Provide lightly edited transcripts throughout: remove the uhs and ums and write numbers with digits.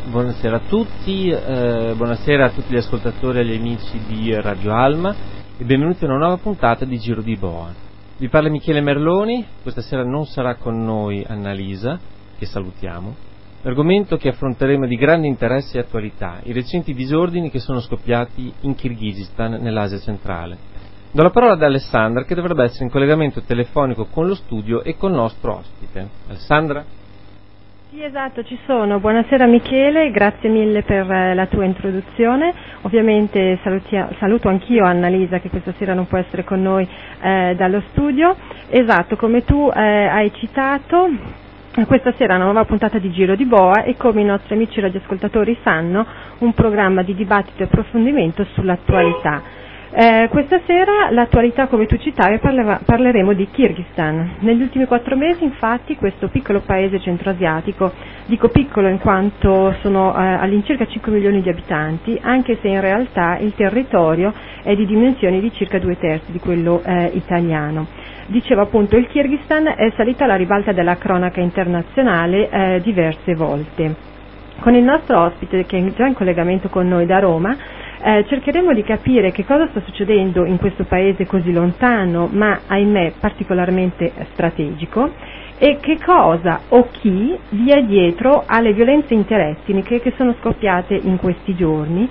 Buonasera a tutti, buonasera a tutti gli ascoltatori e agli amici di Radio Alma e benvenuti a una nuova puntata di Giro di Boa. Vi parla Michele Merloni, questa sera non sarà con noi Annalisa, che salutiamo. L'argomento che affronteremo è di grande interesse e attualità, i recenti disordini che sono scoppiati in Kirghizistan, nell'Asia centrale. Do la parola ad Alessandra, che dovrebbe essere in collegamento telefonico con lo studio e col nostro ospite. Alessandra? Sì, esatto, ci sono. Buonasera Michele, grazie mille per la tua introduzione. Ovviamente saluto anch'io Annalisa, che questa sera non può essere con noi dallo studio. Esatto, come tu hai citato, questa sera è una nuova puntata di Giro di Boa e, come i nostri amici radioascoltatori sanno, un programma di dibattito e approfondimento sull'attualità. Questa sera l'attualità, come tu citavi, parleremo di Kirghizistan. Negli ultimi 4 mesi, infatti, questo piccolo paese centroasiatico, dico piccolo in quanto sono all'incirca 5 milioni di abitanti, anche se in realtà il territorio è di dimensioni di circa 2/3 di quello italiano. Dicevo appunto, il Kirghizistan è salito alla ribalta della cronaca internazionale diverse volte. Con il nostro ospite, che è già in collegamento con noi da Roma, cercheremo di capire che cosa sta succedendo in questo paese così lontano, ma ahimè particolarmente strategico, e che cosa o chi vi è dietro alle violenze interetniche che sono scoppiate in questi giorni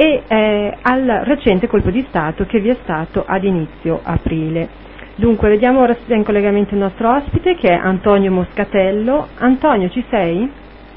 e al recente colpo di Stato che vi è stato ad inizio aprile. Dunque, vediamo ora se è in collegamento il nostro ospite, che è Antonio Moscatello. Antonio, ci sei?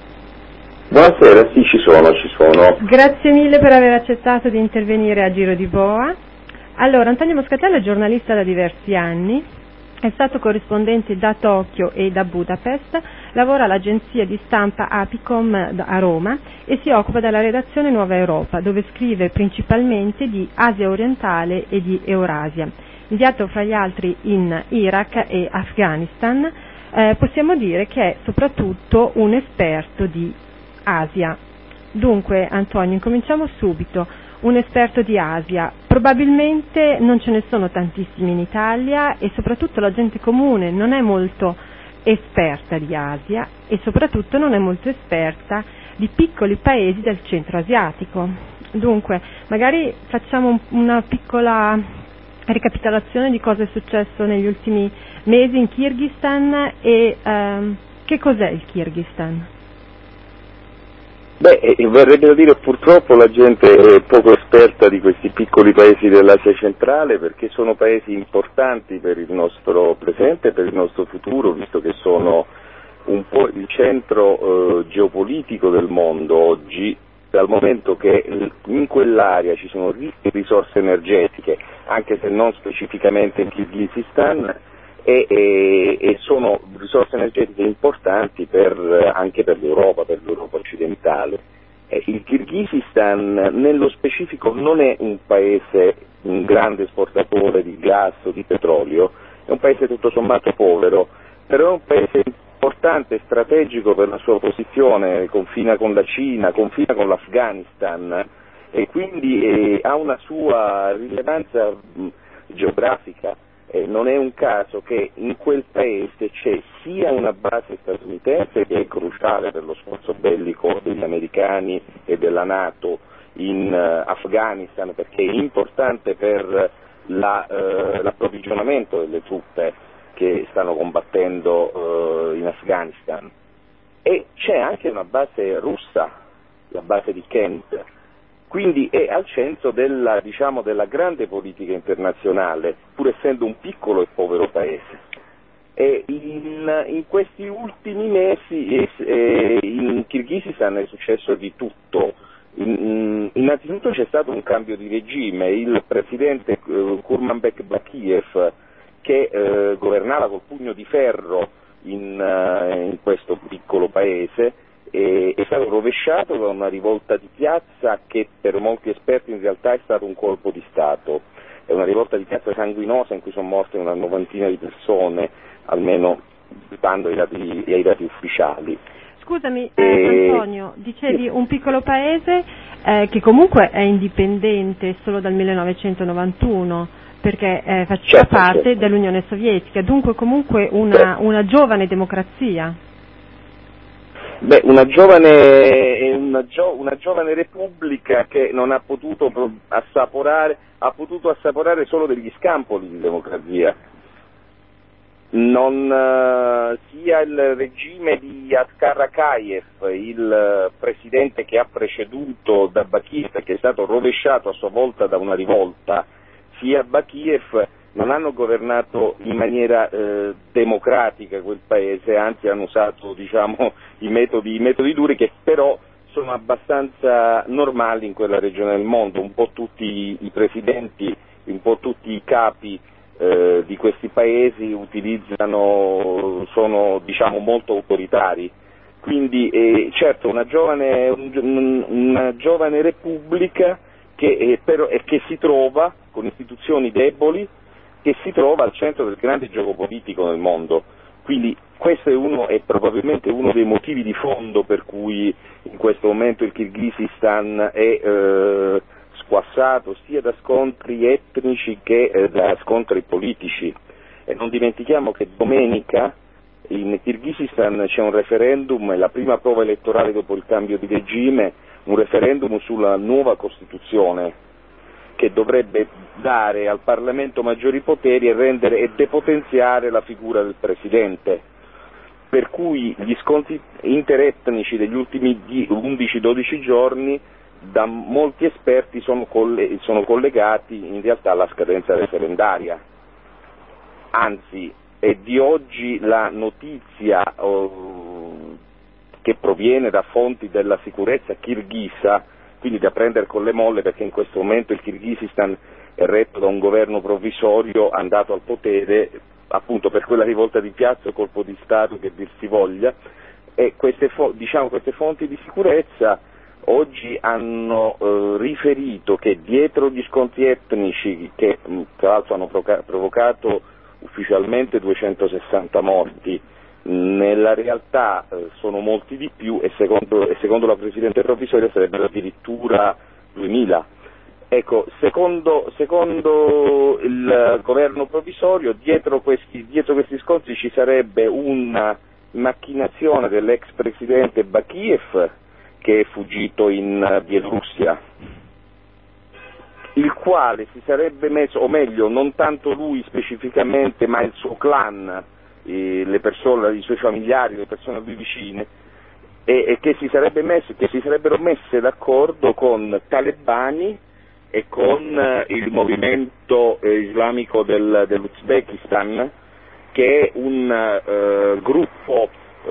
Buonasera, sì, ci sono. Grazie mille per aver accettato di intervenire a Giro di Boa. Allora, Antonio Moscatello è giornalista da diversi anni, è stato corrispondente da Tokyo e da Budapest, lavora all'agenzia di stampa Apicom a Roma e si occupa della redazione Nuova Europa, dove scrive principalmente di Asia orientale e di Eurasia. Inviato fra gli altri in Iraq e Afghanistan, possiamo dire che è soprattutto un esperto di Asia. Dunque, Antonio, incominciamo subito. Un esperto di Asia. Probabilmente non ce ne sono tantissimi in Italia e soprattutto la gente comune non è molto esperta di Asia e soprattutto non è molto esperta di piccoli paesi del centro asiatico. Dunque, magari facciamo una piccola ricapitolazione di cosa è successo negli ultimi mesi in Kirghizistan e che cos'è il Kirghizistan? Verrebbe da dire, purtroppo la gente è poco esperta di questi piccoli paesi dell'Asia centrale, perché sono paesi importanti per il nostro presente e per il nostro futuro, visto che sono un po' il centro geopolitico del mondo oggi, dal momento che in quell'area ci sono ricche risorse energetiche, anche se non specificamente in Kirghizistan, e sono risorse energetiche importanti anche per l'Europa occidentale. Il Kirghizistan nello specifico non è un paese un grande esportatore di gas o di petrolio, è un paese tutto sommato povero, però è un paese importante e strategico per la sua posizione, confina con la Cina, confina con l'Afghanistan e quindi ha una sua rilevanza geografica. Non è un caso che in quel paese c'è sia una base statunitense, che è cruciale per lo sforzo bellico degli americani e della NATO in Afghanistan, perché è importante per l'approvvigionamento delle truppe che stanno combattendo in Afghanistan, e c'è anche una base russa, la base di Kent. Quindi è al centro della grande politica internazionale, pur essendo un piccolo e povero paese. E in questi ultimi mesi in Kirghizistan è successo di tutto. Innanzitutto c'è stato un cambio di regime, il presidente Kurmanbek Bakiev, che governava col pugno di ferro in questo piccolo paese, è stato rovesciato da una rivolta di piazza che per molti esperti in realtà è stato un colpo di Stato. È una rivolta di piazza sanguinosa in cui sono morte una novantina di persone, almeno stando ai dati ufficiali. Scusami Antonio, dicevi un piccolo paese che comunque è indipendente solo dal 1991, perché faceva parte dell'Unione Sovietica, dunque comunque una giovane democrazia. Una giovane una giovane repubblica che non ha potuto assaporare solo degli scampoli di democrazia. Sia il regime di Askar Akayev, il presidente che ha preceduto Bakiev, che è stato rovesciato a sua volta da una rivolta, sia Bakiev non hanno governato in maniera democratica quel paese, anzi hanno usato, diciamo, i metodi duri, che però sono abbastanza normali in quella regione del mondo. Un po' tutti i presidenti, un po' tutti i capi di questi paesi sono, diciamo, molto autoritari. Quindi certo una giovane repubblica che si trova con istituzioni deboli, che si trova al centro del grande gioco politico nel mondo. Quindi questo è probabilmente uno dei motivi di fondo per cui in questo momento il Kirghizistan è squassato sia da scontri etnici che da scontri politici. E non dimentichiamo che domenica in Kirghizistan c'è un referendum, è la prima prova elettorale dopo il cambio di regime, un referendum sulla nuova Costituzione, che dovrebbe dare al Parlamento maggiori poteri e depotenziare la figura del Presidente. Per cui gli scontri interetnici degli ultimi 11-12 giorni da molti esperti sono collegati in realtà alla scadenza referendaria. Anzi, è di oggi la notizia che proviene da fonti della sicurezza kirghisa, quindi da prendere con le molle, perché in questo momento il Kirghizistan è retto da un governo provvisorio andato al potere appunto per quella rivolta di piazza o colpo di Stato che dir si voglia, e queste fonti di sicurezza oggi hanno riferito che dietro gli scontri etnici, che tra l'altro hanno provocato ufficialmente 260 morti, nella realtà sono molti di più, e secondo la Presidente provvisoria sarebbero addirittura 2000. Ecco, secondo il governo provvisorio, dietro questi scontri ci sarebbe una macchinazione dell'ex presidente Bakiev, che è fuggito in Bielorussia, il quale si sarebbe messo, o meglio, non tanto lui specificamente, ma il suo clan, i suoi familiari, le persone a lui vicine, e che si sarebbero messe d'accordo con talebani e con il movimento islamico dell'Uzbekistan, che è un gruppo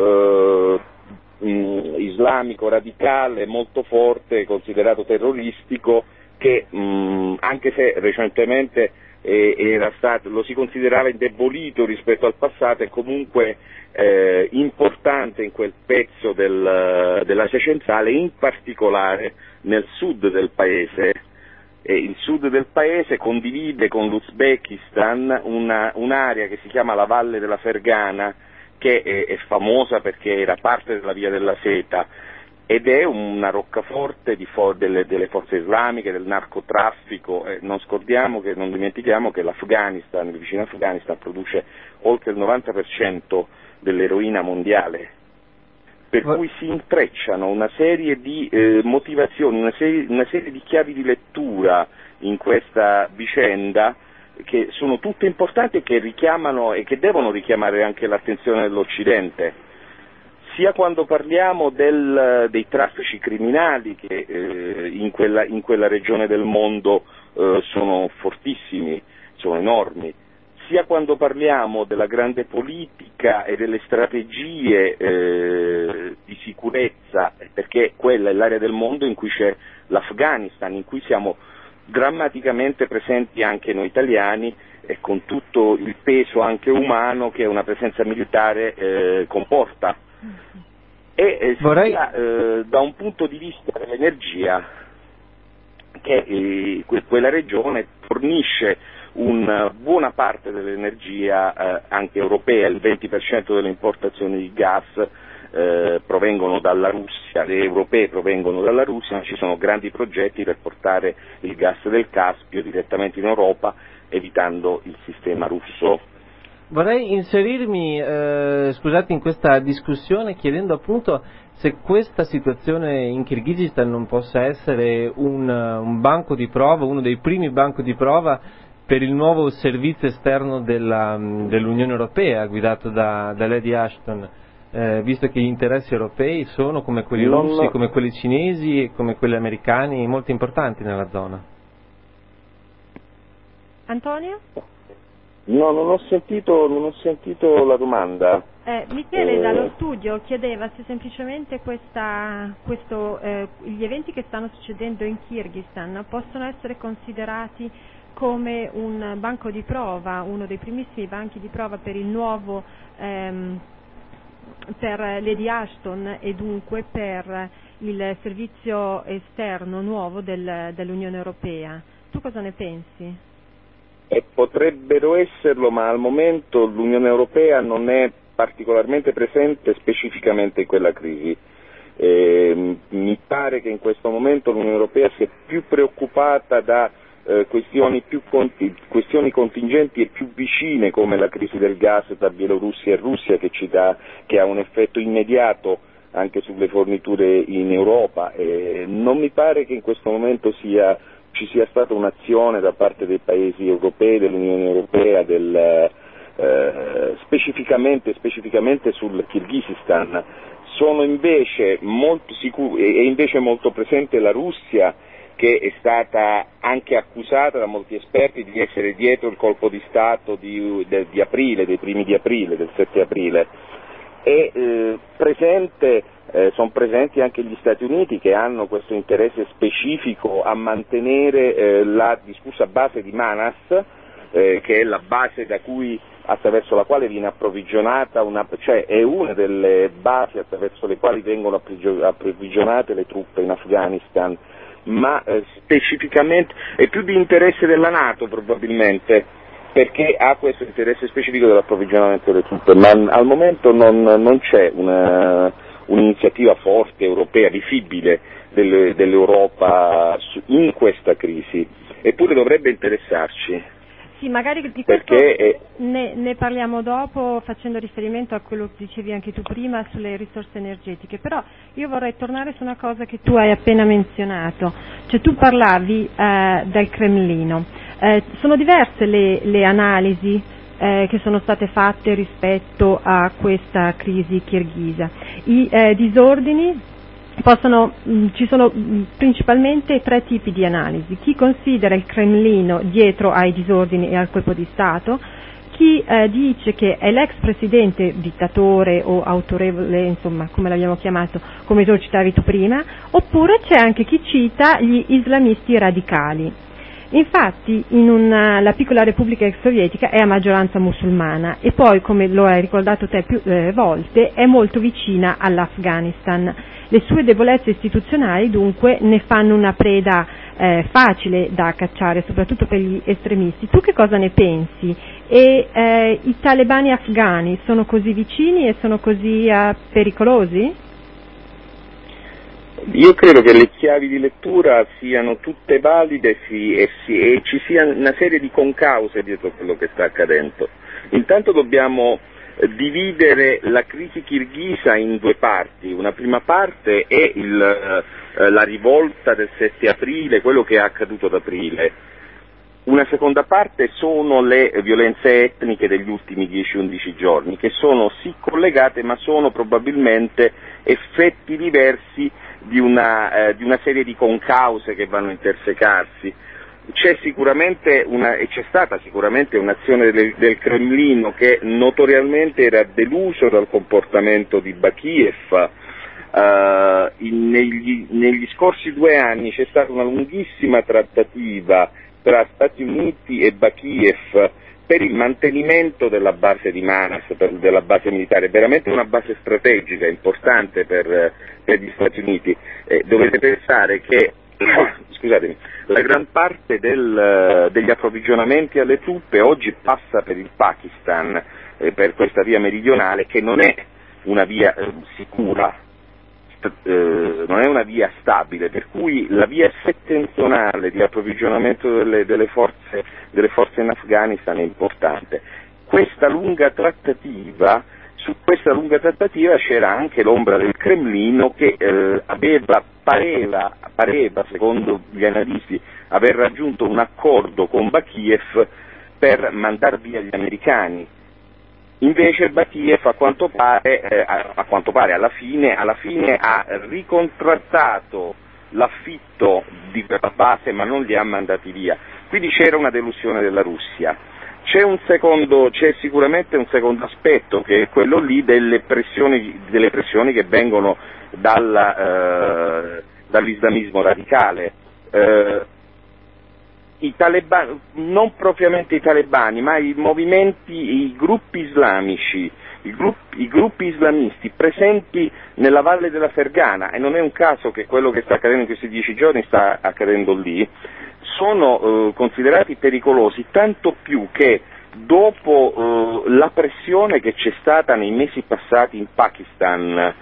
islamico radicale molto forte, considerato terroristico, che anche se recentemente lo si considerava indebolito rispetto al passato, è comunque importante in quel pezzo dell'Asia centrale, in particolare nel sud del paese. Il sud del paese condivide con l'Uzbekistan un'area che si chiama la Valle della Fergana, che è famosa perché era parte della Via della Seta, ed è una roccaforte delle forze islamiche, del narcotraffico. Non dimentichiamo che l'Afghanistan, il vicino Afghanistan, produce oltre il 90% dell'eroina mondiale, per cui si intrecciano una serie di motivazioni, una serie di chiavi di lettura in questa vicenda, che sono tutte importanti e che richiamano e che devono richiamare anche l'attenzione dell'Occidente, sia quando parliamo dei traffici criminali che in quella regione del mondo sono fortissimi, sono enormi, sia quando parliamo della grande politica e delle strategie di sicurezza, perché quella è l'area del mondo in cui c'è l'Afghanistan, in cui siamo drammaticamente presenti anche noi italiani, e con tutto il peso anche umano che una presenza militare comporta. E da un punto di vista dell'energia, che quella regione fornisce una buona parte dell'energia anche europea, il 20% delle importazioni di gas provengono dalla Russia, le europee provengono dalla Russia, ma ci sono grandi progetti per portare il gas del Caspio direttamente in Europa, evitando il sistema russo. Vorrei inserirmi, scusate, in questa discussione chiedendo appunto se questa situazione in Kirghizistan non possa essere un banco di prova, uno dei primi banchi di prova per il nuovo servizio esterno dell'Unione Europea guidato da Lady Ashton, visto che gli interessi europei sono come quelli russi, come quelli cinesi e come quelli americani molto importanti nella zona. Antonio? No, non ho sentito la domanda. Michele dallo studio chiedeva se semplicemente gli eventi che stanno succedendo in Kirghizistan possono essere considerati come un banco di prova, uno dei primissimi banchi di prova per il nuovo, per Lady Ashton e dunque per il servizio esterno nuovo dell'Unione Europea. Tu cosa ne pensi? Potrebbero esserlo, ma al momento l'Unione Europea non è particolarmente presente specificamente in quella crisi. Mi pare che in questo momento l'Unione Europea sia più preoccupata da questioni contingenti e più vicine, come la crisi del gas tra Bielorussia e Russia, che ha un effetto immediato anche sulle forniture in Europa. Non mi pare che in questo momento ci sia stata un'azione da parte dei paesi europei, dell'Unione Europea, specificamente sul Kirghizistan. Sono invece molto presente la Russia, che è stata anche accusata da molti esperti di essere dietro il colpo di Stato di aprile, dei primi di aprile, del 7 aprile. Sono presenti anche gli Stati Uniti, che hanno questo interesse specifico a mantenere la discussa base di Manas, che è la base attraverso la quale viene approvvigionata, cioè è una delle basi attraverso le quali vengono approvvigionate le truppe in Afghanistan, ma specificamente è più di interesse della NATO probabilmente, perché ha questo interesse specifico dell'approvvigionamento delle truppe, ma al momento non c'è un'iniziativa forte europea, visibile dell'Europa in questa crisi, eppure dovrebbe interessarci. Sì, magari di questo ne parliamo dopo, facendo riferimento a quello che dicevi anche tu prima sulle risorse energetiche, però io vorrei tornare su una cosa che tu hai appena menzionato, cioè tu parlavi del Cremlino. Sono diverse le analisi che sono state fatte rispetto a questa crisi kirghisa. I disordini ci sono principalmente tre tipi di analisi: chi considera il Cremlino dietro ai disordini e al colpo di Stato, chi dice che è l'ex presidente dittatore o autorevole, insomma come l'abbiamo chiamato, come tu citavi tu prima, oppure c'è anche chi cita gli islamisti radicali. Infatti la piccola repubblica ex sovietica è a maggioranza musulmana e poi, come lo hai ricordato te più volte, è molto vicina all'Afghanistan. Le sue debolezze istituzionali dunque ne fanno una preda facile da cacciare, soprattutto per gli estremisti. Tu che cosa ne pensi? E i talebani afghani sono così vicini e sono così pericolosi? Io credo che le chiavi di lettura siano tutte valide e ci sia una serie di concause dietro quello che sta accadendo. Intanto dobbiamo dividere la crisi kirghisa in due parti. Una prima parte è la rivolta del 7 aprile, quello che è accaduto ad aprile. Una seconda parte sono le violenze etniche degli ultimi 10-11 giorni, che sono sì collegate, ma sono probabilmente effetti diversi di una serie di concause che vanno a intersecarsi. C'è stata sicuramente un'azione del Cremlino che notoriamente era deluso dal comportamento di Bakiev. Negli scorsi 2 anni c'è stata una lunghissima trattativa tra Stati Uniti e Bakiev per il mantenimento della base di Manas, della base militare, veramente una base strategica importante per gli Stati Uniti. Dovete pensare che la gran parte degli approvvigionamenti alle truppe oggi passa per il Pakistan, per questa via meridionale, che non è una via sicura, non è una via stabile, per cui la via settentrionale di approvvigionamento delle forze in Afghanistan è importante. Questa lunga trattativa su questa lunga trattativa c'era anche l'ombra del Cremlino che pareva, secondo gli analisti, aver raggiunto un accordo con Bakiev per mandar via gli americani. Invece Bakiev a quanto pare alla fine ha ricontrattato l'affitto di quella base, ma non li ha mandati via. Quindi c'era una delusione della Russia. C'è sicuramente un secondo aspetto, che è quello lì delle pressioni che vengono dall'islamismo radicale. I talebani, non propriamente i talebani, ma i gruppi islamici, i gruppi islamisti presenti nella valle della Fergana, e non è un caso che quello che sta accadendo in questi 10 giorni sta accadendo lì, sono considerati pericolosi, tanto più che dopo la pressione che c'è stata nei mesi passati in Pakistan,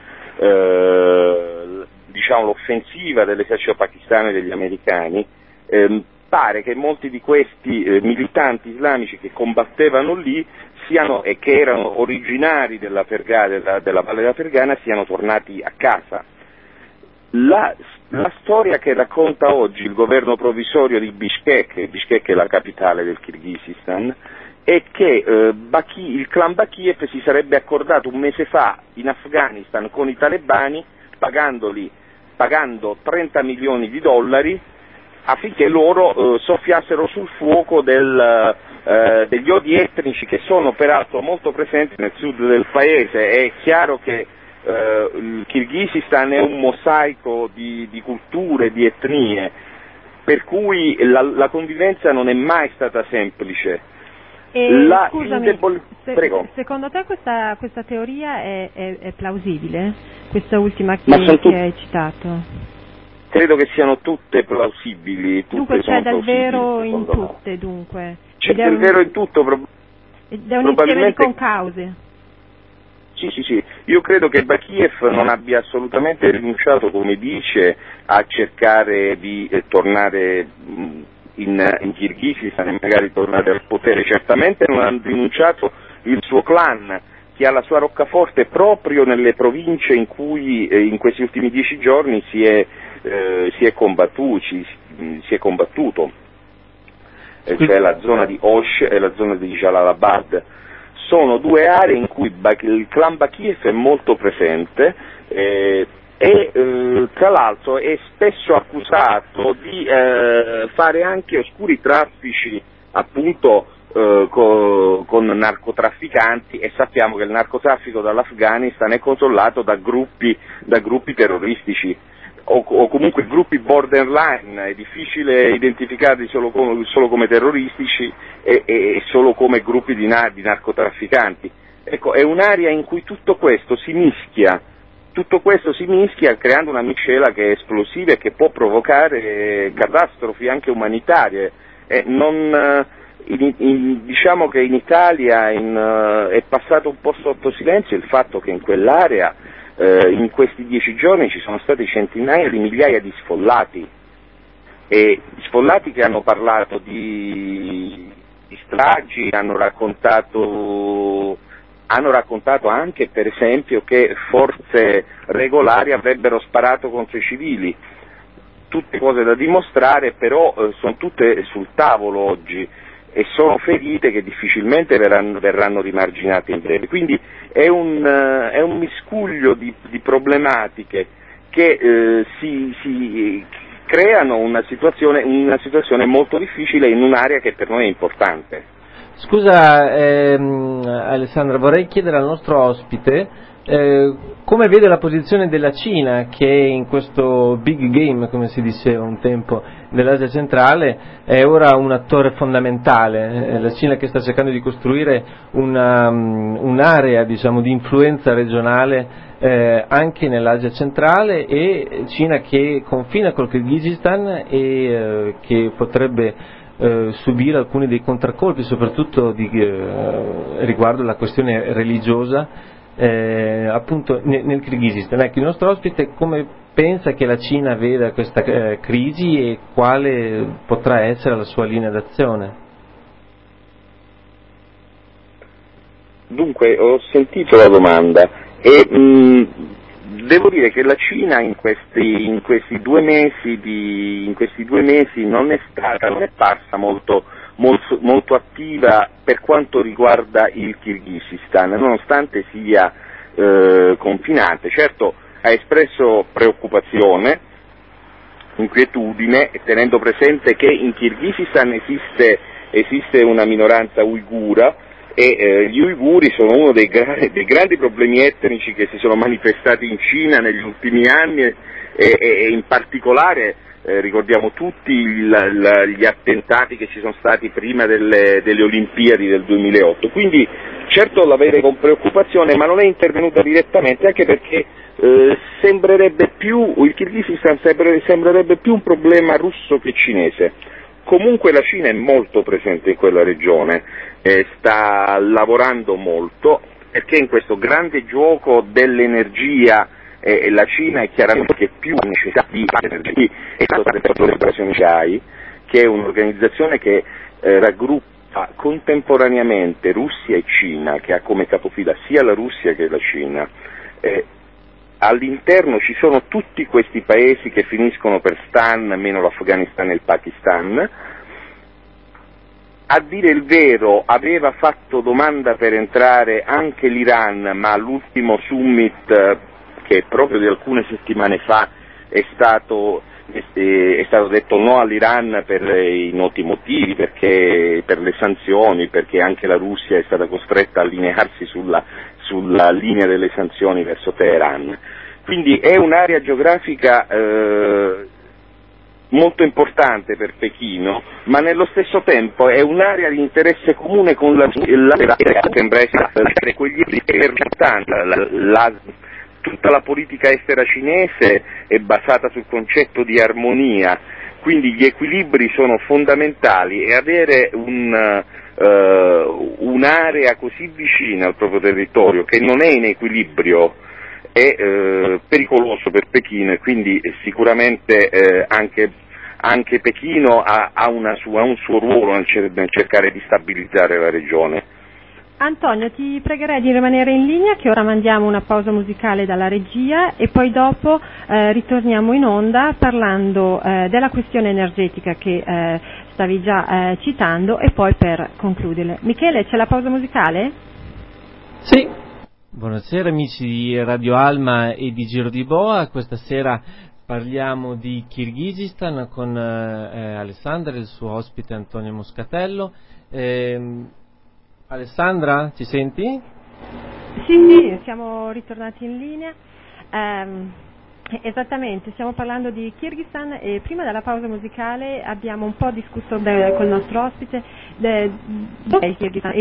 l'offensiva dell'esercito pakistano e degli americani, pare che molti di questi militanti islamici che combattevano lì e che erano originari della Valle della Fergana siano tornati a casa. La storia che racconta oggi il governo provvisorio di Bishkek è la capitale del Kirghizistan, è che il clan Bakiev si sarebbe accordato un mese fa in Afghanistan con i talebani, pagando $30 milioni affinché loro soffiassero sul fuoco degli odi etnici che sono peraltro molto presenti nel sud del paese. È chiaro che il Kirghizistan è un mosaico di culture, di etnie, per cui la convivenza non è mai stata semplice. Scusami, secondo te questa teoria è plausibile? Questa ultima che hai citato? Credo che siano tutte plausibili. Dunque c'è del vero in tutte, dunque. C'è del vero in tutto, ed è un insieme di concause. Sì, io credo che Bakiev non abbia assolutamente rinunciato, come dice, a cercare di tornare in Kirghizistan e magari tornare al potere. Certamente non ha rinunciato il suo clan, che ha la sua roccaforte proprio nelle province in cui in questi ultimi 10 giorni si è combattuto, cioè la zona di Osh e la zona di Jalalabad. Sono due aree in cui il clan Bakiev è molto presente e tra l'altro è spesso accusato di fare anche oscuri traffici, appunto, con narcotrafficanti, e sappiamo che il narcotraffico dall'Afghanistan è controllato da gruppi terroristici o comunque gruppi borderline. È difficile identificarli solo come terroristici e solo come gruppi di narcotrafficanti. Ecco, è un'area in cui tutto questo si mischia, creando una miscela che è esplosiva e che può provocare catastrofi anche umanitarie. Diciamo che in Italia è passato un po' sotto silenzio il fatto che in quell'area in questi 10 giorni ci sono stati centinaia di migliaia di sfollati che hanno parlato di stragi, hanno raccontato anche, per esempio, che forze regolari avrebbero sparato contro i civili. Tutte cose da dimostrare, però sono tutte sul tavolo oggi e sono ferite che difficilmente verranno rimarginate in breve. Quindi è un miscuglio di problematiche che si creano una situazione molto difficile in un'area che per noi è importante. Scusa Alessandra, vorrei chiedere al nostro ospite come vede la posizione della Cina, che in questo big game, come si diceva un tempo, dell'Asia centrale è ora un attore fondamentale. La Cina che sta cercando di costruire un'area, diciamo, di influenza regionale anche nell'Asia centrale, e Cina che confina col Kirghizistan e che potrebbe subire alcuni dei contraccolpi, soprattutto riguardo la questione religiosa appunto nel Kirghizistan. Ecco, il nostro ospite come pensa che la Cina veda questa crisi e quale potrà essere la sua linea d'azione? Dunque, ho sentito la domanda e devo dire che la Cina in questi 2 mesi non è parsa molto attiva per quanto riguarda il Kirghizistan, nonostante sia confinante. Certo, ha espresso preoccupazione, inquietudine, tenendo presente che in Kirghizistan esiste una minoranza uigura e gli uiguri sono uno dei grandi problemi etnici che si sono manifestati in Cina negli ultimi anni e in particolare ricordiamo tutti gli attentati che ci sono stati prima delle Olimpiadi del 2008, quindi certo la vede con preoccupazione, ma non è intervenuta direttamente, anche perché il Kirghizistan sembrerebbe più un problema russo che cinese. Comunque la Cina è molto presente in quella regione, sta lavorando molto, perché in questo grande gioco dell'energia la Cina è chiaramente che più ha necessità di energia, è stata l'organizzazione CHAI, che è un'organizzazione che raggruppa contemporaneamente Russia e Cina, che ha come capofila sia la Russia che la Cina. All'interno ci sono tutti questi paesi che finiscono per stan, meno l'Afghanistan e il Pakistan. A dire il vero aveva fatto domanda per entrare anche l'Iran, ma all'ultimo summit, che proprio di alcune settimane fa è stato detto no all'Iran per i noti motivi, perché per le sanzioni, perché anche la Russia è stata costretta a allinearsi sulla linea delle sanzioni verso Teheran. Quindi è un'area geografica molto importante per Pechino, ma nello stesso tempo è un'area di interesse comune con la sembra essere quegli tutta la politica estera cinese è basata sul concetto di armonia, quindi gli equilibri sono fondamentali e avere un'area così vicina al proprio territorio che non è in equilibrio è pericoloso per Pechino, e quindi sicuramente anche Pechino ha un suo ruolo nel cercare di stabilizzare la regione. Antonio, ti pregherei di rimanere in linea, che ora mandiamo una pausa musicale dalla regia e poi dopo ritorniamo in onda parlando della questione energetica che stavi già citando, e poi per concludere. Michele, c'è la pausa musicale? Sì. Buonasera amici di Radio Alma e di Giro di Boa, questa sera parliamo di Kirghizistan con Alessandra e il suo ospite Antonio Moscatello. Alessandra, ci senti? Sì, siamo ritornati in linea. Esattamente, stiamo parlando di Kirghizistan e prima della pausa musicale abbiamo un po' discusso col nostro ospite dove è il Kirghizistan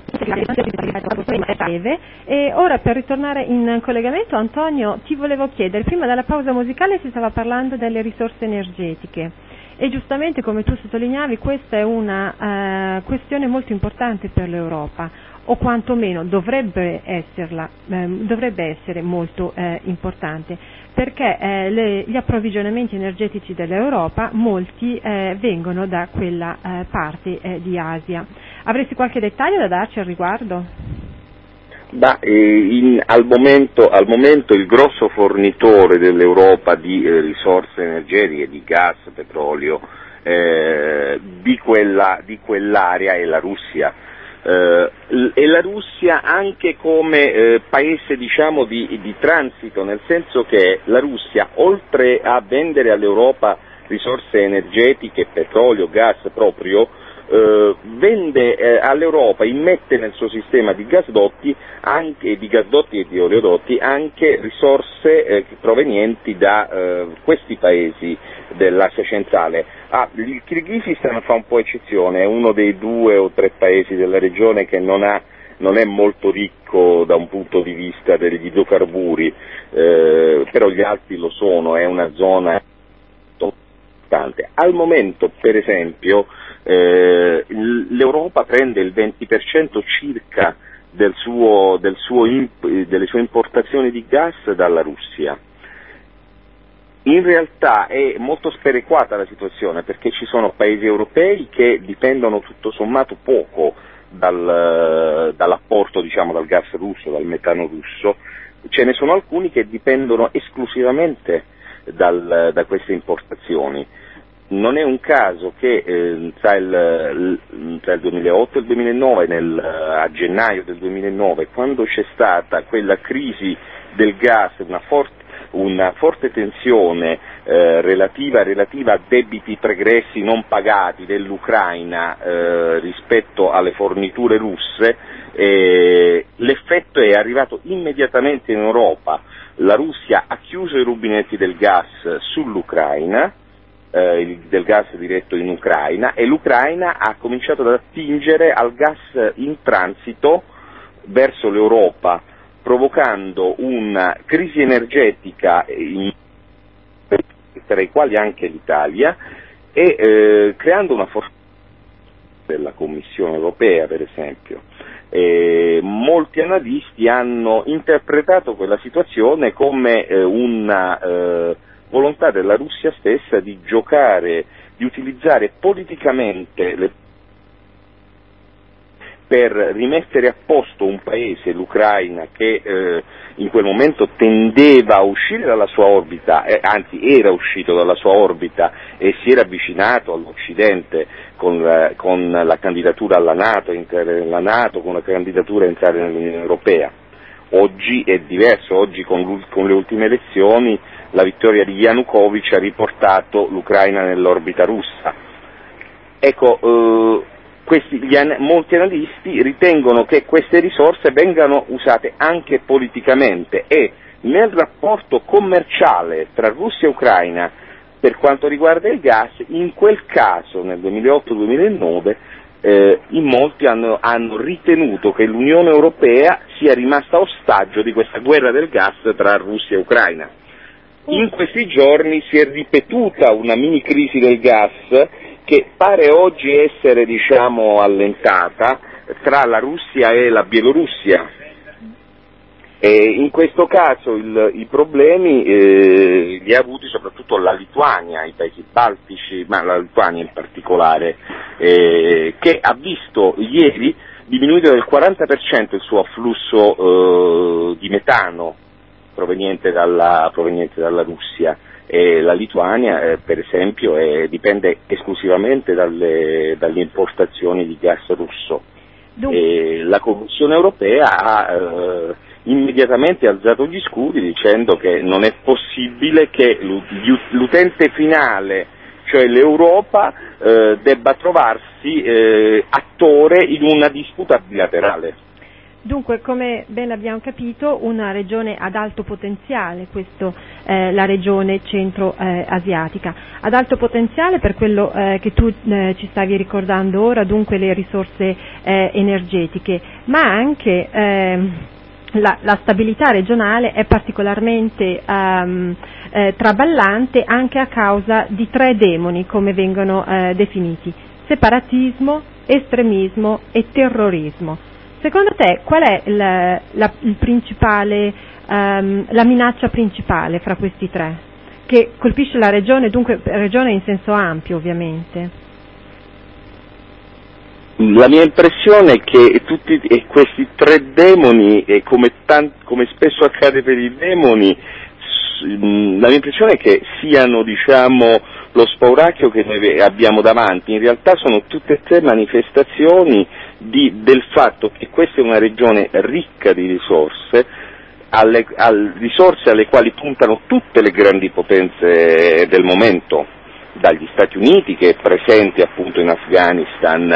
e ora, per ritornare in collegamento, Antonio, ti volevo chiedere, prima della pausa musicale si stava parlando delle risorse energetiche e giustamente, come tu sottolineavi, questa è una questione molto importante per l'Europa, o quantomeno dovrebbe essere molto importante, perché gli approvvigionamenti energetici dell'Europa, molti vengono da quella parte di Asia. Avresti qualche dettaglio da darci al riguardo? Al momento il grosso fornitore dell'Europa di risorse energetiche, di gas, petrolio, di quell'area è la Russia. E la Russia anche come paese, diciamo, di transito, nel senso che la Russia, oltre a vendere all'Europa risorse energetiche, petrolio, gas proprio, vende all'Europa, immette nel suo sistema di gasdotti e di oleodotti anche risorse provenienti da questi paesi dell'Asia centrale. Il Kirghizistan fa un po' eccezione, è uno dei 2 o 3 paesi della regione che non è molto ricco da un punto di vista degli idrocarburi, però gli altri lo sono, è una zona importante. Al momento, per esempio, l'Europa prende il 20% circa delle sue importazioni di gas dalla Russia. In realtà è molto sperequata la situazione, perché ci sono paesi europei che dipendono tutto sommato poco dall'apporto, diciamo, dal gas russo, dal metano russo. Ce ne sono alcuni che dipendono esclusivamente da queste importazioni. Non è un caso che tra il 2008 e il 2009, a gennaio del 2009, quando c'è stata quella crisi del gas, una forte tensione relativa a debiti pregressi non pagati dell'Ucraina rispetto alle forniture russe, l'effetto è arrivato immediatamente in Europa. La Russia ha chiuso i rubinetti del gas sull'Ucraina, del gas diretto in Ucraina, e l'Ucraina ha cominciato ad attingere al gas in transito verso l'Europa, provocando una crisi energetica tra i quali anche l'Italia, e creando una forza della Commissione europea, per esempio. Molti analisti hanno interpretato quella situazione come una volontà della Russia stessa di utilizzare politicamente per rimettere a posto un paese, l'Ucraina, che in quel momento tendeva a uscire dalla sua orbita, anzi era uscito dalla sua orbita e si era avvicinato all'Occidente con la candidatura alla NATO, entrare nella NATO, con la candidatura a entrare nell'Unione Europea. Oggi è diverso, oggi con le ultime elezioni la vittoria di Yanukovych ha riportato l'Ucraina nell'orbita russa. Ecco, molti analisti ritengono che queste risorse vengano usate anche politicamente, e nel rapporto commerciale tra Russia e Ucraina per quanto riguarda il gas, in quel caso nel 2008-2009 in molti hanno ritenuto che l'Unione Europea sia rimasta ostaggio di questa guerra del gas tra Russia e Ucraina. In questi giorni si è ripetuta una mini crisi del gas che pare oggi essere, diciamo, allentata tra la Russia e la Bielorussia. In questo caso i problemi li ha avuti soprattutto la Lituania, i paesi baltici, ma la Lituania in particolare, che ha visto ieri diminuito del 40% il suo afflusso di metano proveniente dalla Russia. E la Lituania, per esempio, dipende esclusivamente dalle importazioni di gas russo. La Commissione europea ha immediatamente alzato gli scudi dicendo che non è possibile che l'utente finale, cioè l'Europa, debba trovarsi attore in una disputa bilaterale. Dunque, come ben abbiamo capito, una regione ad alto potenziale, la regione centro-asiatica, ad alto potenziale per quello che tu ci stavi ricordando ora, dunque le risorse energetiche, ma anche la stabilità regionale è particolarmente traballante anche a causa di 3 demoni, come vengono definiti: separatismo, estremismo e terrorismo. Secondo te qual è la minaccia principale fra questi 3 che colpisce la regione, dunque regione in senso ampio ovviamente? La mia impressione è che tutti questi 3 demoni, come spesso accade per i demoni, la mia impressione è che siano, diciamo, lo spauracchio che noi abbiamo davanti. In realtà sono tutte e 3 manifestazioni del fatto che questa è una regione ricca di risorse, risorse alle quali puntano tutte le grandi potenze del momento, dagli Stati Uniti, che è presente appunto in Afghanistan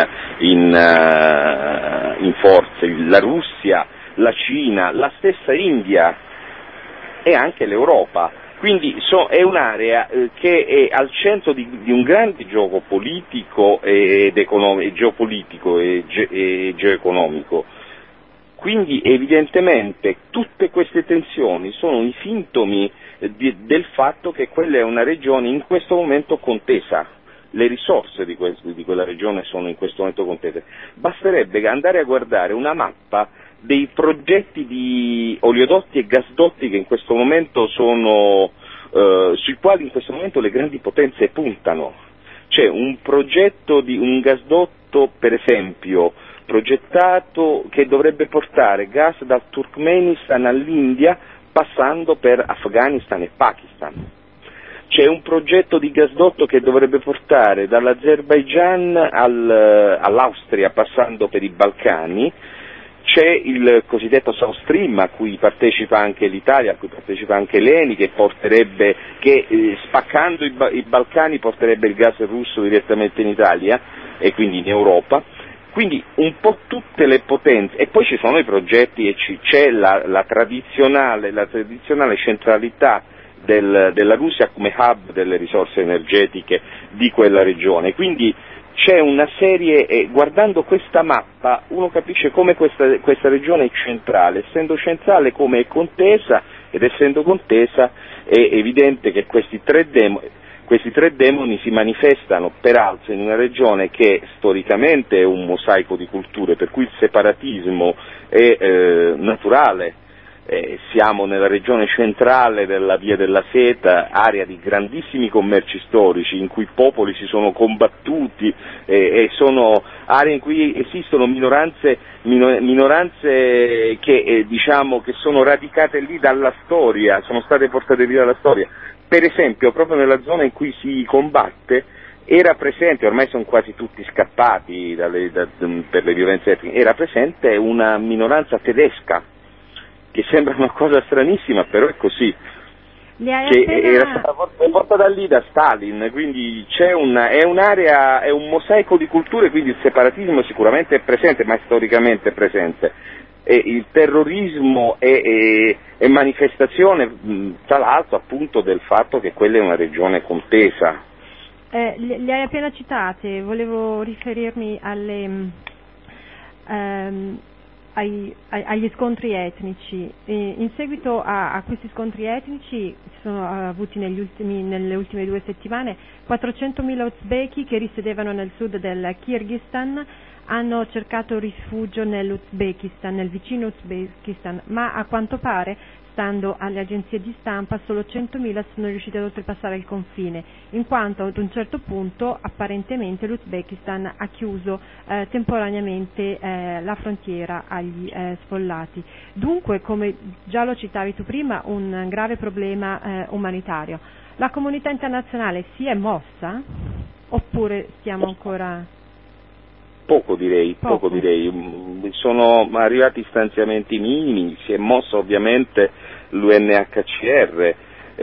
in forze, la Russia, la Cina, la stessa India e anche l'Europa. Quindi è un'area che è al centro di un grande gioco politico ed economico, geopolitico e geoeconomico. Quindi evidentemente tutte queste tensioni sono i sintomi del fatto che quella è una regione in questo momento contesa. Le risorse di quella regione sono in questo momento contese. Basterebbe andare a guardare una mappa dei progetti di oleodotti e gasdotti che in questo momento sui quali in questo momento le grandi potenze puntano. C'è un progetto di un gasdotto, per esempio, progettato che dovrebbe portare gas dal Turkmenistan all'India passando per Afghanistan e Pakistan. C'è un progetto di gasdotto che dovrebbe portare dall'Azerbaigian all'Austria passando per i Balcani. C'è il cosiddetto South Stream a cui partecipa anche l'Italia, a cui partecipa anche l'ENI, che spaccando i Balcani porterebbe il gas russo direttamente in Italia e quindi in Europa. Quindi un po' tutte le potenze, e poi ci sono i progetti e c'è la tradizionale centralità della Russia come hub delle risorse energetiche di quella regione. Quindi c'è una serie, guardando questa mappa uno capisce come questa regione è centrale, essendo centrale come è contesa, ed essendo contesa è evidente che questi tre demoni si manifestano peraltro in una regione che storicamente è un mosaico di culture, per cui il separatismo è naturale. Siamo nella regione centrale della Via della Seta, area di grandissimi commerci storici in cui popoli si sono combattuti e sono aree in cui esistono minoranze che che sono radicate lì dalla storia, sono state portate lì dalla storia. Per esempio, proprio nella zona in cui si combatte era presente, ormai sono quasi tutti scappati per le violenze etniche, era presente una minoranza tedesca, che sembra una cosa stranissima, però è così, era stata portata lì da Stalin, quindi è un'area, è un mosaico di culture, quindi il separatismo sicuramente è presente, ma è storicamente presente, e il terrorismo è manifestazione, tra l'altro, appunto del fatto che quella è una regione contesa. Li hai appena citate, volevo riferirmi agli scontri etnici. In seguito a questi scontri etnici si sono avuti nelle ultime 2 settimane 400.000 uzbeki che risiedevano nel sud del Kirghizistan, hanno cercato rifugio nel vicino Uzbekistan, ma a quanto pare, stando alle agenzie di stampa, solo 100.000 sono riusciti ad oltrepassare il confine, in quanto ad un certo punto apparentemente l'Uzbekistan ha chiuso temporaneamente la frontiera agli sfollati. Dunque, come già lo citavi tu prima, un grave problema umanitario. La comunità internazionale si è mossa oppure stiamo ancora... Poco direi, sono arrivati stanziamenti minimi, si è mossa ovviamente l'UNHCR,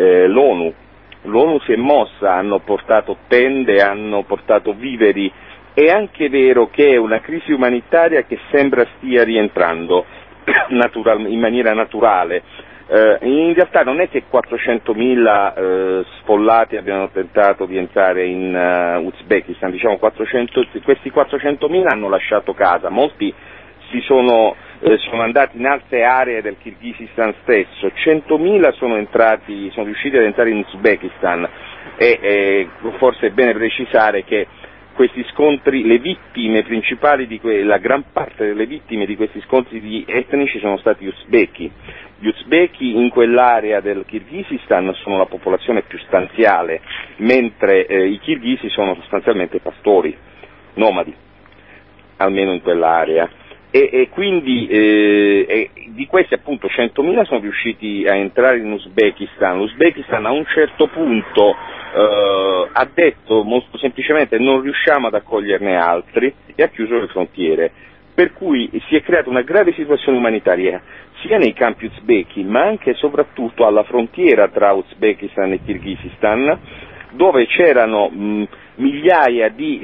l'ONU si è mossa, hanno portato tende, hanno portato viveri. È anche vero che è una crisi umanitaria che sembra stia rientrando in maniera naturale. In realtà non è che 400.000 sfollati abbiano tentato di entrare in Uzbekistan, questi 400.000 hanno lasciato casa, molti sono andati in altre aree del Kirghizistan stesso, 100.000 sono riusciti ad entrare in Uzbekistan e forse è bene precisare che questi scontri, le vittime principali la gran parte delle vittime di questi scontri etnici sono stati uzbeki. Gli uzbeki in quell'area del Kirghizistan sono la popolazione più stanziale, mentre i kirghisi sono sostanzialmente pastori, nomadi, almeno in quell'area. E quindi di questi appunto 100.000 sono riusciti a entrare in Uzbekistan. L'Uzbekistan a un certo punto ha detto molto semplicemente non riusciamo ad accoglierne altri e ha chiuso le frontiere, per cui si è creata una grave situazione umanitaria sia nei campi uzbeki ma anche e soprattutto alla frontiera tra Uzbekistan e Kirghizistan, dove c'erano migliaia di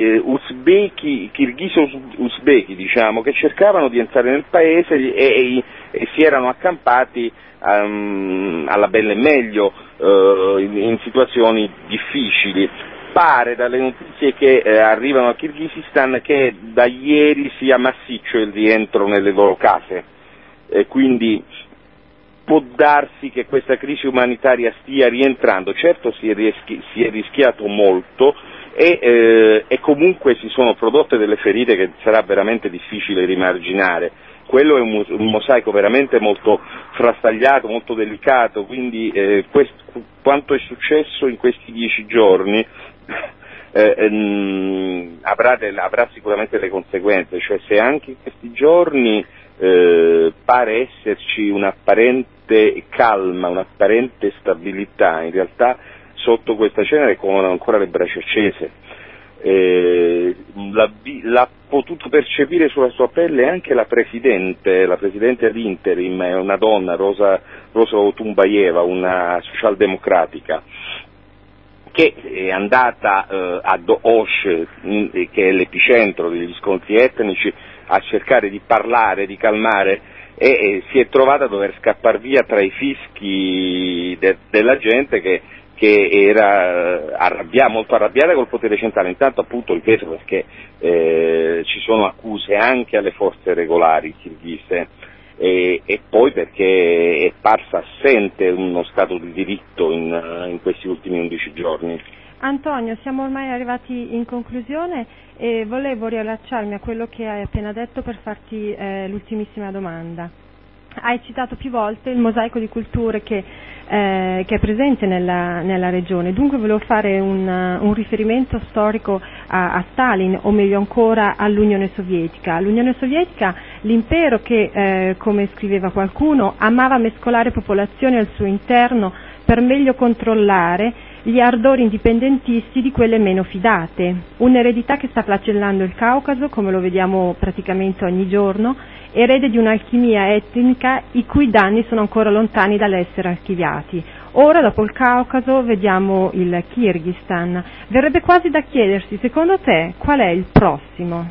kirghiso-uzbeki, che cercavano di entrare nel paese e si erano accampati alla belle e meglio in situazioni difficili. Pare dalle notizie che arrivano al Kirghizistan che da ieri sia massiccio il rientro nelle loro case, quindi può darsi che questa crisi umanitaria stia rientrando. Certo si è rischiato molto e comunque si sono prodotte delle ferite che sarà veramente difficile rimarginare. Quello è un mosaico veramente molto frastagliato, molto delicato, quindi quanto è successo in questi 10 giorni avrà sicuramente le conseguenze, cioè se anche in questi giorni pare esserci un'apparente calma, un'apparente stabilità, in realtà sotto questa cenere comono ancora le braccia accese. L'ha potuto percepire sulla sua pelle anche la presidente ad interim, è una donna, Rosa Otunbayeva, una socialdemocratica, che è andata ad Osh, che è l'epicentro degli scontri etnici, a cercare di parlare, di calmare, e si è trovata a dover scappare via tra i fischi della gente che era molto arrabbiata col potere centrale, intanto appunto ripeto perché ci sono accuse anche alle forze regolari kirghise e poi perché è parsa assente uno Stato di diritto in questi ultimi 11 giorni. Antonio, siamo ormai arrivati in conclusione e volevo riallacciarmi a quello che hai appena detto per farti l'ultimissima domanda. Hai citato più volte il mosaico di culture che è presente nella regione, dunque volevo fare un riferimento storico a Stalin, o meglio ancora all'Unione Sovietica. L'Unione Sovietica, l'impero che, come scriveva qualcuno, amava mescolare popolazioni al suo interno per meglio controllare gli ardori indipendentisti di quelle meno fidate, un'eredità che sta flagellando il Caucaso, come lo vediamo praticamente ogni giorno, erede di un'alchimia etnica i cui danni sono ancora lontani dall'essere archiviati. Ora, dopo il Caucaso, vediamo il Kirghizistan. Verrebbe quasi da chiedersi, secondo te, qual è il prossimo?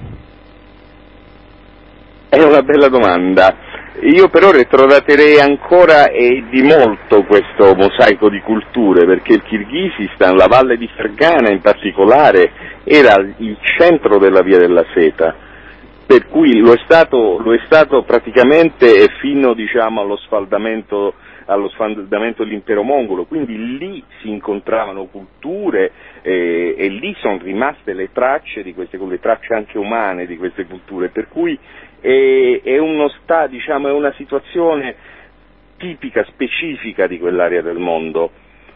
È una bella domanda. Io però retrodaterei ancora e di molto questo mosaico di culture, perché il Kirghizistan, la valle di Fergana in particolare, era il centro della via della seta, per cui lo è stato praticamente fino, diciamo, allo sfaldamento dell'impero mongolo, quindi lì si incontravano culture e lì sono rimaste le tracce di queste, le tracce anche umane di queste culture, per cui è una situazione tipica, specifica di quell'area del mondo.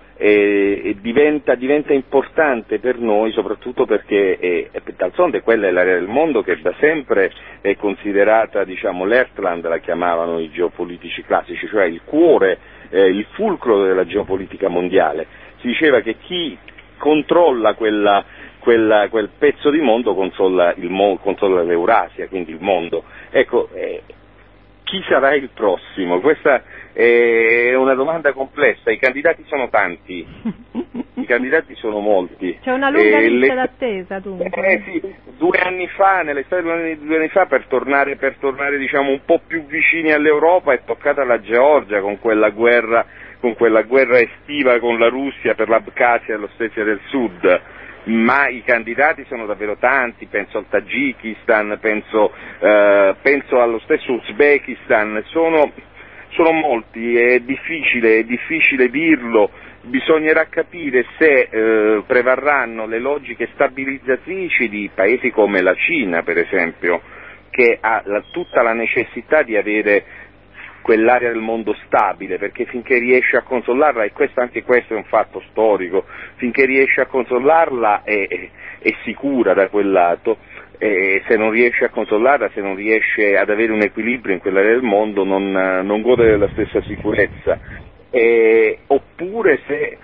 E diventa importante per noi soprattutto perché d'altronde quella è l'area del mondo che da sempre è considerata, diciamo, l'Heartland, la chiamavano i geopolitici classici, cioè il cuore, il fulcro della geopolitica mondiale. Si diceva che chi controlla quel pezzo di mondo controlla l'Eurasia, quindi il mondo. Ecco, chi sarà il prossimo? Questa è una domanda complessa, i candidati sono tanti, i candidati sono molti. C'è una lunga lista d'attesa dunque. Sì, 2 anni fa, nell'estate di 2 anni fa, per tornare diciamo un po' più vicini all'Europa, è toccata la Georgia con quella guerra estiva con la Russia per l'Abkhazia e l'Ossetia del Sud. Ma i candidati sono davvero tanti, penso al Tagikistan, penso allo stesso Uzbekistan, sono molti, è difficile dirlo, bisognerà capire se prevarranno le logiche stabilizzatrici di paesi come la Cina, per esempio, che ha tutta la necessità di avere quell'area del mondo stabile, perché finché riesce a controllarla, e anche questo è un fatto storico, finché riesce a controllarla è sicura da quel lato, e se non riesce a controllarla, se non riesce ad avere un equilibrio in quell'area del mondo, non gode della stessa sicurezza. Oppure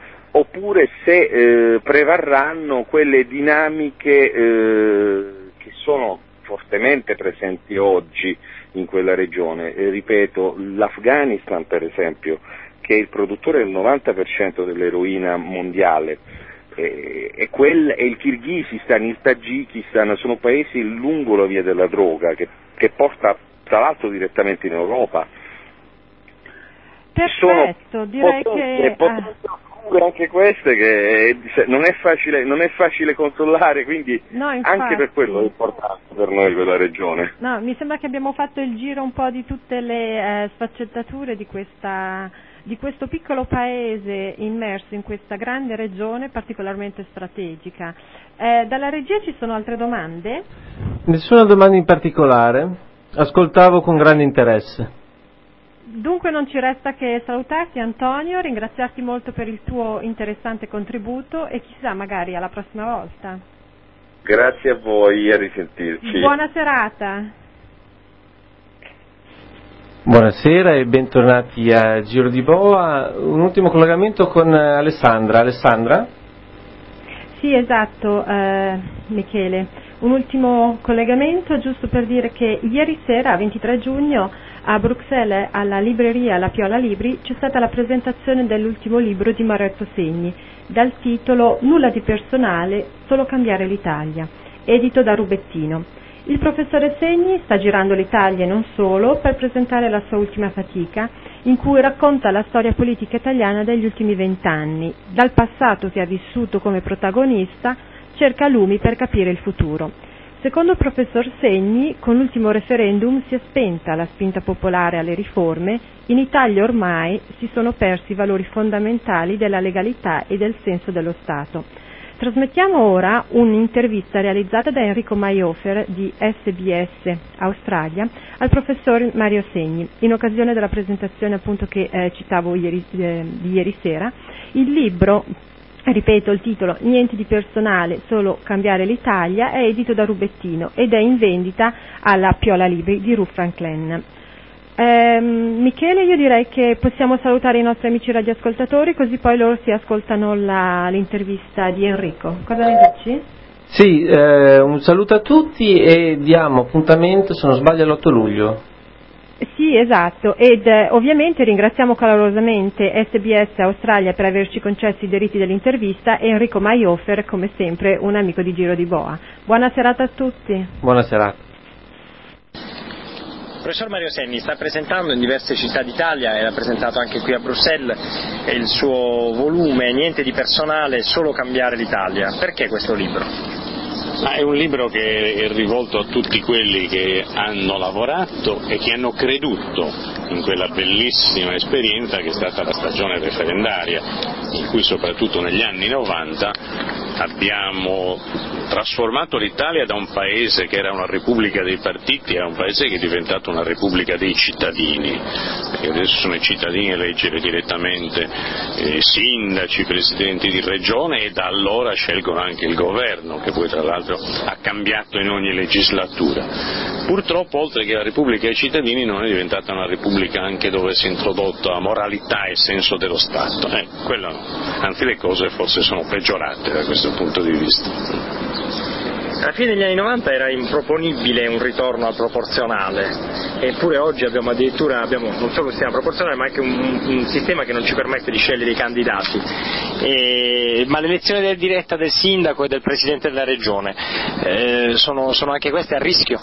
se prevarranno quelle dinamiche che sono fortemente presenti oggi in quella regione. Ripeto, l'Afghanistan per esempio, che è il produttore del 90% dell'eroina mondiale, e il Kirghizistan, il Tagikistan, sono paesi lungo la via della droga che porta tra l'altro direttamente in Europa. Perfetto, direi che anche queste che non è facile controllare, quindi no, anche per quello è importante per noi quella regione. No, mi sembra che abbiamo fatto il giro un po' di tutte le sfaccettature di questo piccolo paese immerso in questa grande regione particolarmente strategica. Dalla regia ci sono altre domande? Nessuna domanda in particolare, ascoltavo con grande interesse. Dunque non ci resta che salutarti, Antonio, ringraziarti molto per il tuo interessante contributo e chissà, magari alla prossima volta. Grazie a voi, a risentirci. Buona serata. Buonasera e bentornati a Giro di Boa. Un ultimo collegamento con Alessandra. Alessandra? Sì, esatto, Michele. Un ultimo collegamento giusto per dire che ieri sera, 23 giugno, a Bruxelles, alla libreria La Piola Libri, c'è stata la presentazione dell'ultimo libro di Maretto Segni, dal titolo Nulla di personale, solo cambiare l'Italia, edito da Rubettino. Il professore Segni sta girando l'Italia e non solo per presentare la sua ultima fatica, in cui racconta la storia politica italiana degli ultimi 20 anni. Dal passato che ha vissuto come protagonista, cerca lumi per capire il futuro. Secondo il professor Segni, con l'ultimo referendum si è spenta la spinta popolare alle riforme, in Italia ormai si sono persi i valori fondamentali della legalità e del senso dello Stato. Trasmettiamo ora un'intervista realizzata da Enrico Maiofer di SBS Australia al professor Mario Segni, in occasione della presentazione appunto che citavo di ieri sera. Il libro, ripeto il titolo, Niente di personale, solo cambiare l'Italia, è edito da Rubettino ed è in vendita alla Piola Libri di Ruth Franklin. Michele, io direi che possiamo salutare i nostri amici radioascoltatori, così poi loro si ascoltano l'intervista di Enrico. Cosa ne dici? Sì, un saluto a tutti e diamo appuntamento, se non sbaglio, l'8 luglio. Sì, esatto, ed ovviamente ringraziamo calorosamente SBS Australia per averci concesso i diritti dell'intervista e Enrico Maiofer, come sempre, un amico di Giro di Boa. Buona serata a tutti. Buona serata. Il professor Mario Segni sta presentando in diverse città d'Italia e l'ha presentato anche qui a Bruxelles il suo volume Niente di personale, solo cambiare l'Italia. Perché questo libro? È un libro che è rivolto a tutti quelli che hanno lavorato e che hanno creduto in quella bellissima esperienza che è stata la stagione referendaria, in cui soprattutto negli anni 90 abbiamo trasformato l'Italia da un paese che era una repubblica dei partiti a un paese che è diventato una repubblica dei cittadini, perché adesso sono i cittadini a eleggere direttamente sindaci, presidenti di regione e da allora scelgono anche il governo, che poi tra l'altro ha cambiato in ogni legislatura. Purtroppo, oltre che la repubblica dei cittadini, non è diventata una repubblica anche dove si è introdotto moralità e senso dello Stato. Quello no. Anzi, le cose forse sono peggiorate da questo punto di vista. Alla fine degli anni 90 era improponibile un ritorno al proporzionale, eppure oggi abbiamo non solo un sistema proporzionale ma anche un sistema che non ci permette di scegliere i candidati. Ma l'elezione diretta del sindaco e del presidente della regione sono anche queste a rischio?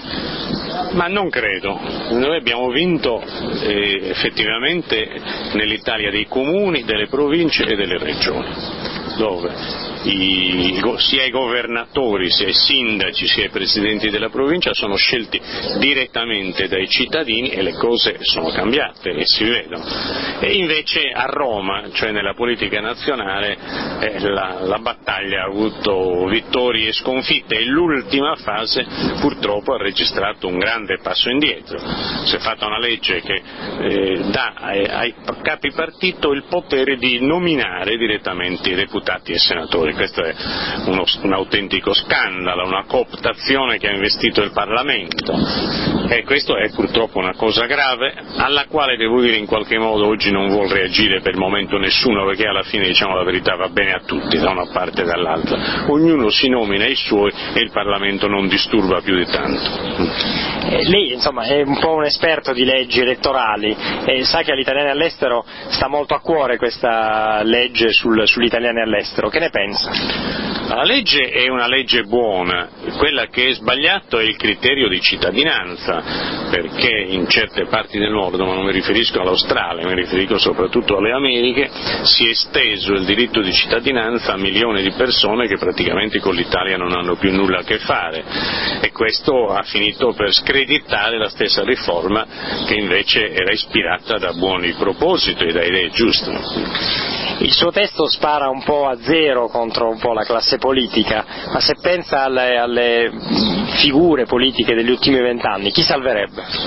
Ma non credo. Noi abbiamo vinto effettivamente nell'Italia dei comuni, delle province e delle regioni, dove sia i governatori, sia i sindaci, sia i presidenti della provincia sono scelti direttamente dai cittadini e le cose sono cambiate e si vedono. E invece a Roma, cioè nella politica nazionale, la battaglia ha avuto vittorie e sconfitte e l'ultima fase purtroppo ha registrato un grande passo indietro. Si è fatta una legge che dà ai capi partito il potere di nominare direttamente i deputati e senatori. Questo è un autentico scandalo, una cooptazione che ha investito il Parlamento e questo è purtroppo una cosa grave alla quale devo dire in qualche modo oggi non vuol reagire per il momento nessuno, perché alla fine, diciamo la verità, va bene a tutti da una parte e dall'altra, ognuno si nomina i suoi e il Parlamento non disturba più di tanto. Lei insomma è un po' un esperto di leggi elettorali e sa che agli italiani all'estero sta molto a cuore questa legge sugli italiani all'estero, che ne pensa? La legge è una legge buona, quella che è sbagliato è il criterio di cittadinanza, perché in certe parti del mondo, ma non mi riferisco all'Australia, mi riferisco soprattutto alle Americhe, si è esteso il diritto di cittadinanza a milioni di persone che praticamente con l'Italia non hanno più nulla a che fare e questo ha finito per screditare la stessa riforma che invece era ispirata da buoni propositi e da idee giuste. Il suo testo spara un po' a zero contro un po' la classe politica, ma se pensa alle figure politiche degli ultimi 20 anni, chi salverebbe?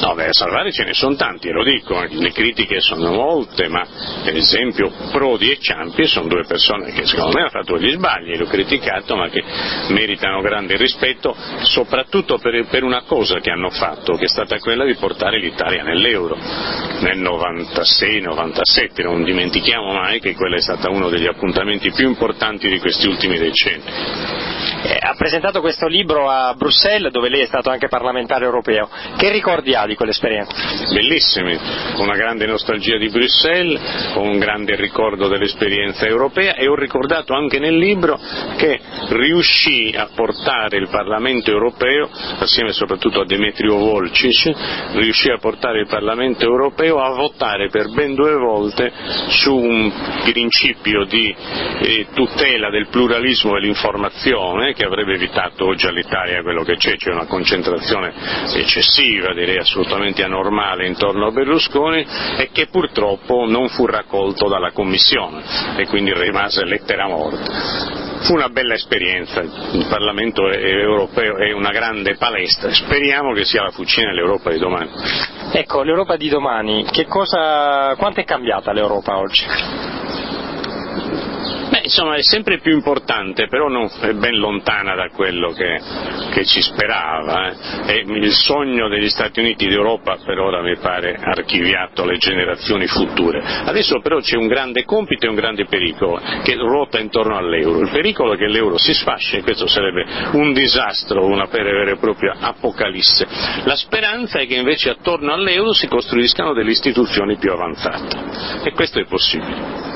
No, a salvare ce ne sono tanti, lo dico, le critiche sono molte, ma per esempio Prodi e Ciampi sono due persone che secondo me hanno fatto degli sbagli, l'ho criticato, ma che meritano grande rispetto, soprattutto per una cosa che hanno fatto, che è stata quella di portare l'Italia nell'euro, nel 96-97, non dimentichiamo mai che quello è stato uno degli appuntamenti più importanti di questi ultimi decenni. Ha presentato questo libro a Bruxelles, dove lei è stato anche parlamentare europeo. Che ricordi ha di quell'esperienza? Bellissimi, una grande nostalgia di Bruxelles, un grande ricordo dell'esperienza europea, e ho ricordato anche nel libro che riuscì a portare il Parlamento europeo, assieme soprattutto a Demetrio Volcic, riuscì a portare il Parlamento europeo a votare per ben 2 volte su un principio di tutela del pluralismo dell'informazione, che avrebbe evitato oggi all'Italia quello che c'è, cioè una concentrazione eccessiva, direi assolutamente anormale intorno a Berlusconi, e che purtroppo non fu raccolto dalla Commissione e quindi rimase lettera morta. Fu una bella esperienza, il Parlamento europeo è una grande palestra, speriamo che sia la fucina dell'Europa di domani. Ecco, l'Europa di domani, quanto è cambiata l'Europa oggi? Insomma, è sempre più importante, però è ben lontana da quello che ci sperava. E il sogno degli Stati Uniti d'Europa per ora mi pare archiviato alle generazioni future. Adesso però c'è un grande compito e un grande pericolo che ruota intorno all'euro. Il pericolo è che l'euro si sfasci, e questo sarebbe un disastro, una vera e propria apocalisse. La speranza è che invece attorno all'euro si costruiscano delle istituzioni più avanzate, e questo è possibile.